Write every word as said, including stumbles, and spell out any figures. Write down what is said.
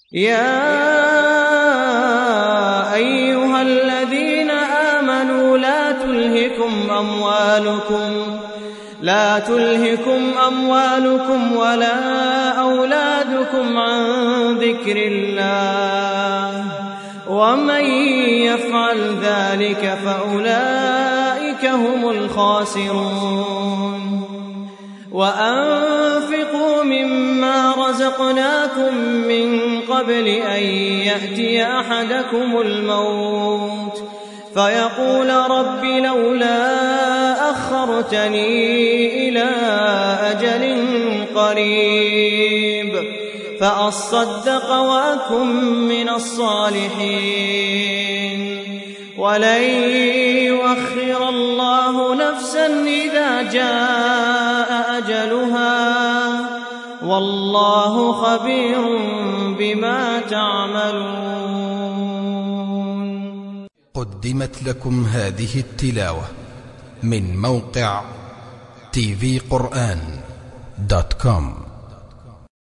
يا أيها الذين آمنوا لا تلهكم أموالكم لا تلهكم أموالكم ولا أولادكم عن ذكر الله ومن يفعل ذلك فأولئك هم الخاسرون وأنفقوا مما رزقناكم من قبل أن يأتي أحدكم الموت فيقول رب لولا أخرتني إلى أجل قريب فأصدق وأكن من الصالحين ولن يؤخر الله نفسا إذا جاء أجلها والله خبير بما تعملون. قدمت لكم هذه التلاوة من موقع تي في قرآن دوت كوم.